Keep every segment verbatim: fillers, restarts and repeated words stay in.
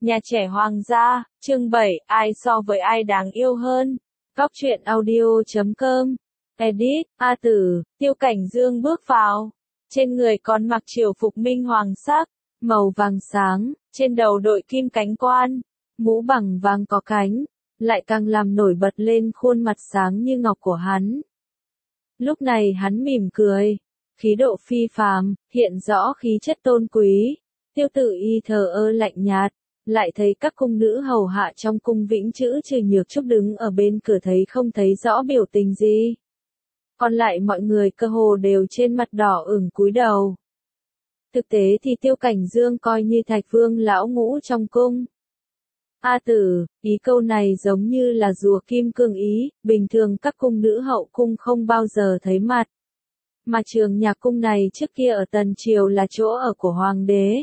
Nhà trẻ hoàng gia, chương bảy, ai so với ai đáng yêu hơn. Góc truyện audio chấm com. Edit, A Tử, Tiêu Cảnh Dương bước vào. Trên người còn mặc triều phục minh hoàng sắc, màu vàng sáng, trên đầu đội kim cánh quan, mũ bằng vàng có cánh, lại càng làm nổi bật lên khuôn mặt sáng như ngọc của hắn. Lúc này hắn mỉm cười, khí độ phi phàm, hiện rõ khí chất tôn quý. Tiêu Tử Y thờ ơ lạnh nhạt, lại thấy các cung nữ hầu hạ trong cung Vĩnh Chữ trừ Nhược Trúc đứng ở bên cửa thấy không thấy rõ biểu tình gì. Còn lại mọi người cơ hồ đều trên mặt đỏ ửng cúi đầu. Thực tế thì Tiêu Cảnh Dương coi như Thạch Vương lão ngũ trong cung. A Tử, ý câu này giống như là rùa kim cương ý, bình thường các cung nữ hậu cung không bao giờ thấy mặt. Mà trường nhạc cung này trước kia ở Tần Triều là chỗ ở của Hoàng đế.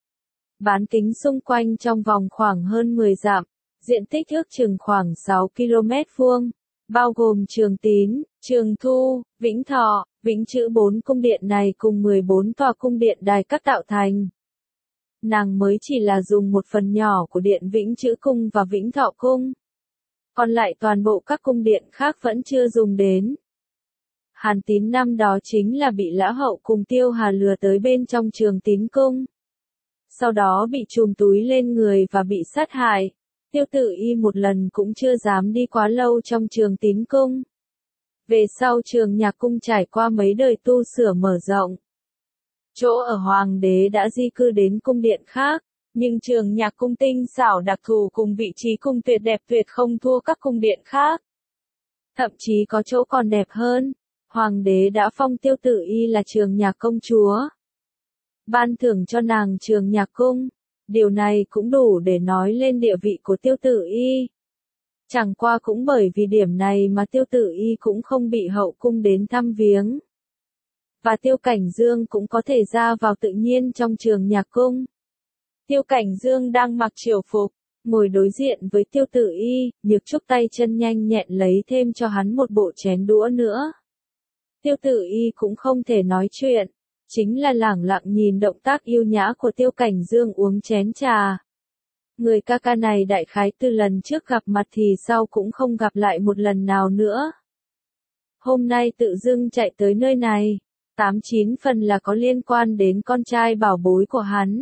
Bán kính xung quanh trong vòng khoảng hơn mười dặm, diện tích ước chừng khoảng sáu ki lô mét vuông, bao gồm Trường Tín, Trường Thu, Vĩnh Thọ, Vĩnh Chữ bốn cung điện này cùng mười bốn tòa cung điện đài các tạo thành. Nàng mới chỉ là dùng một phần nhỏ của điện Vĩnh Chữ cung và Vĩnh Thọ cung. Còn lại toàn bộ các cung điện khác vẫn chưa dùng đến. Hàn Tín năm đó chính là bị Lã Hậu cùng Tiêu Hà lừa tới bên trong Trường Tín cung. Sau đó bị trùm túi lên người và bị sát hại. Tiêu Tử Y một lần cũng chưa dám đi quá lâu trong Trường Tín cung. Về sau Trường Nhạc cung trải qua mấy đời tu sửa mở rộng. Chỗ ở Hoàng đế đã di cư đến cung điện khác, nhưng Trường Nhạc cung tinh xảo đặc thù cùng vị trí cung tuyệt đẹp tuyệt không thua các cung điện khác. Thậm chí có chỗ còn đẹp hơn, Hoàng đế đã phong Tiêu Tử Y là Trường Nhạc công chúa. Ban thưởng cho nàng Trường Nhạc cung, điều này cũng đủ để nói lên địa vị của Tiêu Tử Y. Chẳng qua cũng bởi vì điểm này mà Tiêu Tử Y cũng không bị hậu cung đến thăm viếng. Và Tiêu Cảnh Dương cũng có thể ra vào tự nhiên trong Trường Nhạc cung. Tiêu Cảnh Dương đang mặc triều phục, ngồi đối diện với Tiêu Tử Y, Nhược Trúc tay chân nhanh nhẹn lấy thêm cho hắn một bộ chén đũa nữa. Tiêu Tử Y cũng không thể nói chuyện, chính là lẳng lặng nhìn động tác yêu nhã của Tiêu Cảnh Dương uống chén trà. Người ca ca này đại khái từ lần trước gặp mặt thì sau cũng không gặp lại một lần nào nữa. Hôm nay tự dưng chạy tới nơi này, tám chín phần là có liên quan đến con trai bảo bối của hắn.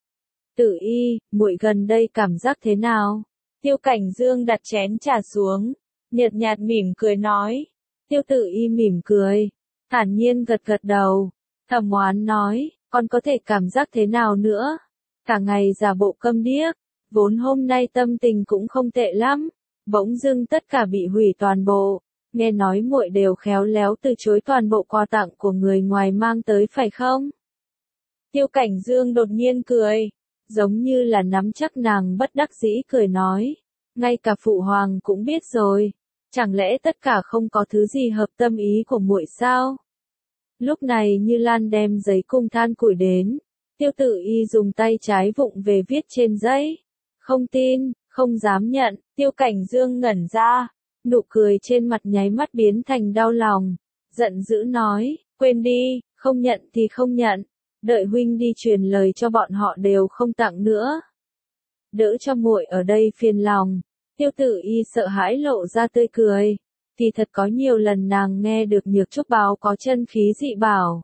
Tử Y, muội gần đây cảm giác thế nào? Tiêu Cảnh Dương đặt chén trà xuống, nhợt nhạt mỉm cười nói. Tiêu Tử Y mỉm cười, thản nhiên gật gật đầu. Thẩm Oán nói, con có thể cảm giác thế nào nữa? Cả ngày giả bộ câm điếc, vốn hôm nay tâm tình cũng không tệ lắm, bỗng dưng tất cả bị hủy toàn bộ. Nghe nói muội đều khéo léo từ chối toàn bộ quà tặng của người ngoài mang tới phải không? Tiêu Cảnh Dương đột nhiên cười, giống như là nắm chắc nàng bất đắc dĩ cười nói, ngay cả phụ hoàng cũng biết rồi, chẳng lẽ tất cả không có thứ gì hợp tâm ý của muội sao? Lúc này Như Lan đem giấy cung than củi đến, Tiêu Tử Y dùng tay trái vụng về viết trên giấy. Không tin, không dám nhận, Tiêu Cảnh Dương ngẩn ra, nụ cười trên mặt nháy mắt biến thành đau lòng, giận dữ nói, quên đi, không nhận thì không nhận, đợi huynh đi truyền lời cho bọn họ đều không tặng nữa. Đỡ cho muội ở đây phiền lòng, Tiêu Tử Y sợ hãi lộ ra tươi cười. Thì thật có nhiều lần nàng nghe được Nhược Trúc báo có chân khí dị bảo.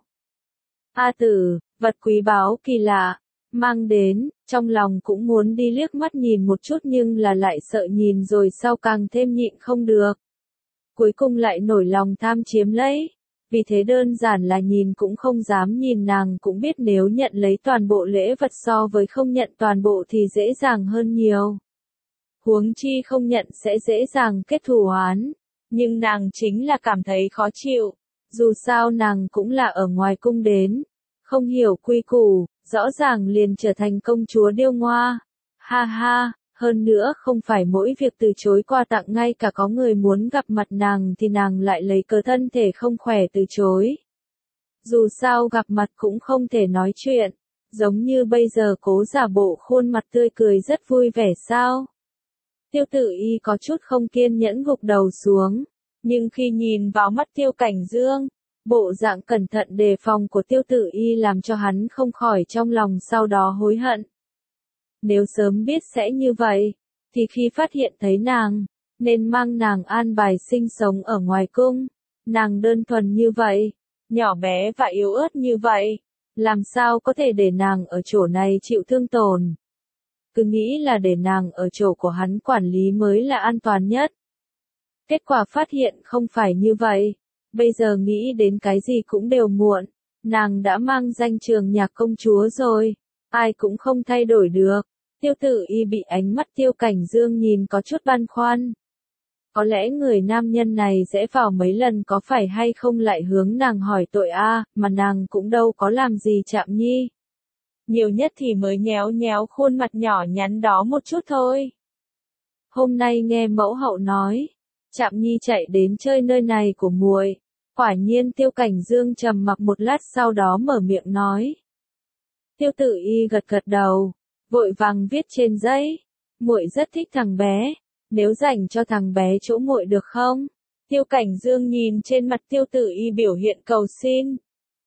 A Tử, vật quý báu kỳ lạ, mang đến, trong lòng cũng muốn đi liếc mắt nhìn một chút nhưng là lại sợ nhìn rồi sau càng thêm nhịn không được. Cuối cùng lại nổi lòng tham chiếm lấy, vì thế đơn giản là nhìn cũng không dám nhìn nàng cũng biết nếu nhận lấy toàn bộ lễ vật so với không nhận toàn bộ thì dễ dàng hơn nhiều. Huống chi không nhận sẽ dễ dàng kết thù oán. Nhưng nàng chính là cảm thấy khó chịu, dù sao nàng cũng là ở ngoài cung đến, không hiểu quy củ, rõ ràng liền trở thành công chúa điêu ngoa. Ha ha, hơn nữa không phải mỗi việc từ chối quà tặng ngay cả có người muốn gặp mặt nàng thì nàng lại lấy cớ thân thể không khỏe từ chối. Dù sao gặp mặt cũng không thể nói chuyện, giống như bây giờ cố giả bộ khuôn mặt tươi cười rất vui vẻ sao. Tiêu Tử Y có chút không kiên nhẫn gục đầu xuống, nhưng khi nhìn vào mắt Tiêu Cảnh Dương, bộ dạng cẩn thận đề phòng của Tiêu Tử Y làm cho hắn không khỏi trong lòng sau đó hối hận. Nếu sớm biết sẽ như vậy, thì khi phát hiện thấy nàng, nên mang nàng an bài sinh sống ở ngoài cung. Nàng đơn thuần như vậy, nhỏ bé và yếu ớt như vậy, làm sao có thể để nàng ở chỗ này chịu thương tổn. Cứ nghĩ là để nàng ở chỗ của hắn quản lý mới là an toàn nhất. Kết quả phát hiện không phải như vậy. Bây giờ nghĩ đến cái gì cũng đều muộn. Nàng đã mang danh trường nhạc công chúa rồi. Ai cũng không thay đổi được. Tiêu Tử Y bị ánh mắt Tiêu Cảnh Dương nhìn có chút băn khoăn. Có lẽ người nam nhân này sẽ vào mấy lần có phải hay không lại hướng nàng hỏi tội a, mà nàng cũng đâu có làm gì Trạm Nhi. Nhiều nhất thì mới nhéo nhéo khuôn mặt nhỏ nhắn đó một chút thôi. Hôm nay nghe mẫu hậu nói, Trạm Nhi chạy đến chơi nơi này của muội. Quả nhiên Tiêu Cảnh Dương trầm mặc một lát sau đó mở miệng nói. Tiêu Tử Y gật gật đầu, vội vàng viết trên giấy. Muội rất thích thằng bé, nếu dành cho thằng bé chỗ muội được không? Tiêu Cảnh Dương nhìn trên mặt Tiêu Tử Y biểu hiện cầu xin.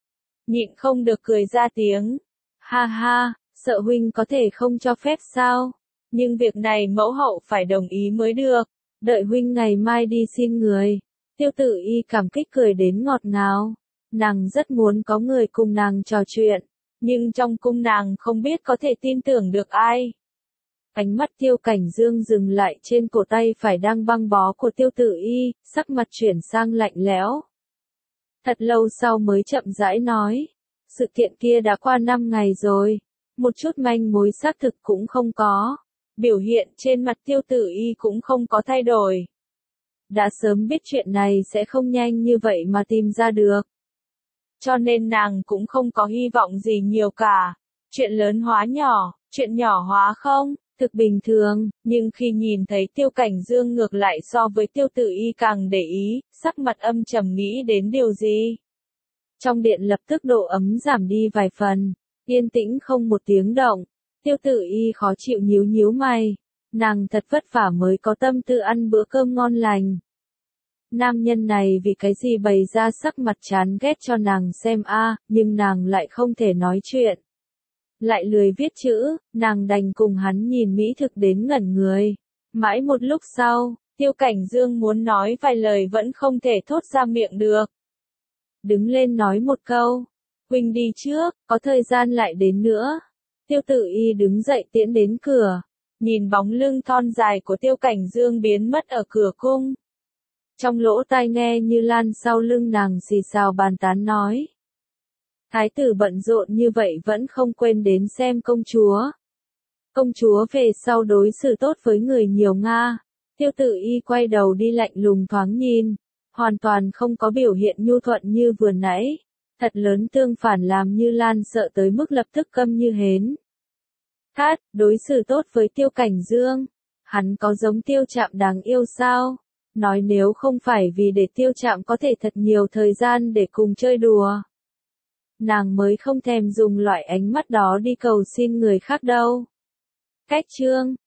Nhịn không được cười ra tiếng. Ha ha, sợ huynh có thể không cho phép sao? Nhưng việc này mẫu hậu phải đồng ý mới được. Đợi huynh ngày mai đi xin người. Tiêu Tử Y cảm kích cười đến ngọt ngào. Nàng rất muốn có người cùng nàng trò chuyện. Nhưng trong cung nàng không biết có thể tin tưởng được ai. Ánh mắt Tiêu Cảnh Dương dừng lại trên cổ tay phải đang băng bó của Tiêu Tử Y, sắc mặt chuyển sang lạnh lẽo. Thật lâu sau mới chậm rãi nói. Sự kiện kia đã qua năm ngày rồi. Một chút manh mối xác thực cũng không có. Biểu hiện trên mặt Tiêu Tử Y cũng không có thay đổi. Đã sớm biết chuyện này sẽ không nhanh như vậy mà tìm ra được. Cho nên nàng cũng không có hy vọng gì nhiều cả. Chuyện lớn hóa nhỏ, chuyện nhỏ hóa không, thực bình thường, nhưng khi nhìn thấy Tiêu Cảnh Dương ngược lại so với Tiêu Tử Y càng để ý, sắc mặt âm trầm nghĩ đến điều gì. Trong điện lập tức độ ấm giảm đi vài phần, yên tĩnh không một tiếng động. Tiêu Tử Y khó chịu nhíu nhíu mày, nàng thật vất vả mới có tâm tư ăn bữa cơm ngon lành. Nam nhân này vì cái gì bày ra sắc mặt chán ghét cho nàng xem a, nhưng nàng lại không thể nói chuyện. Lại lười viết chữ, nàng đành cùng hắn nhìn mỹ thực đến ngẩn người. Mãi một lúc sau, Tiêu Cảnh Dương muốn nói vài lời vẫn không thể thốt ra miệng được. Đứng lên nói một câu, huynh đi trước, có thời gian lại đến nữa. Tiêu Tử Y đứng dậy tiễn đến cửa, nhìn bóng lưng thon dài của Tiêu Cảnh Dương biến mất ở cửa cung. Trong lỗ tai nghe Như Lan sau lưng nàng xì xào bàn tán nói. Thái tử bận rộn như vậy vẫn không quên đến xem công chúa. Công chúa về sau đối xử tốt với người nhiều Nga. Tiêu Tử Y quay đầu đi lạnh lùng thoáng nhìn, hoàn toàn không có biểu hiện nhu thuận như vừa nãy. Thật lớn tương phản làm Như Lan sợ tới mức lập tức câm như hến. Thát, đối xử tốt với Tiêu Cảnh Dương. Hắn có giống Tiêu Trạm đáng yêu sao? Nói nếu không phải vì để Tiêu Trạm có thể thật nhiều thời gian để cùng chơi đùa. Nàng mới không thèm dùng loại ánh mắt đó đi cầu xin người khác đâu. Cách chương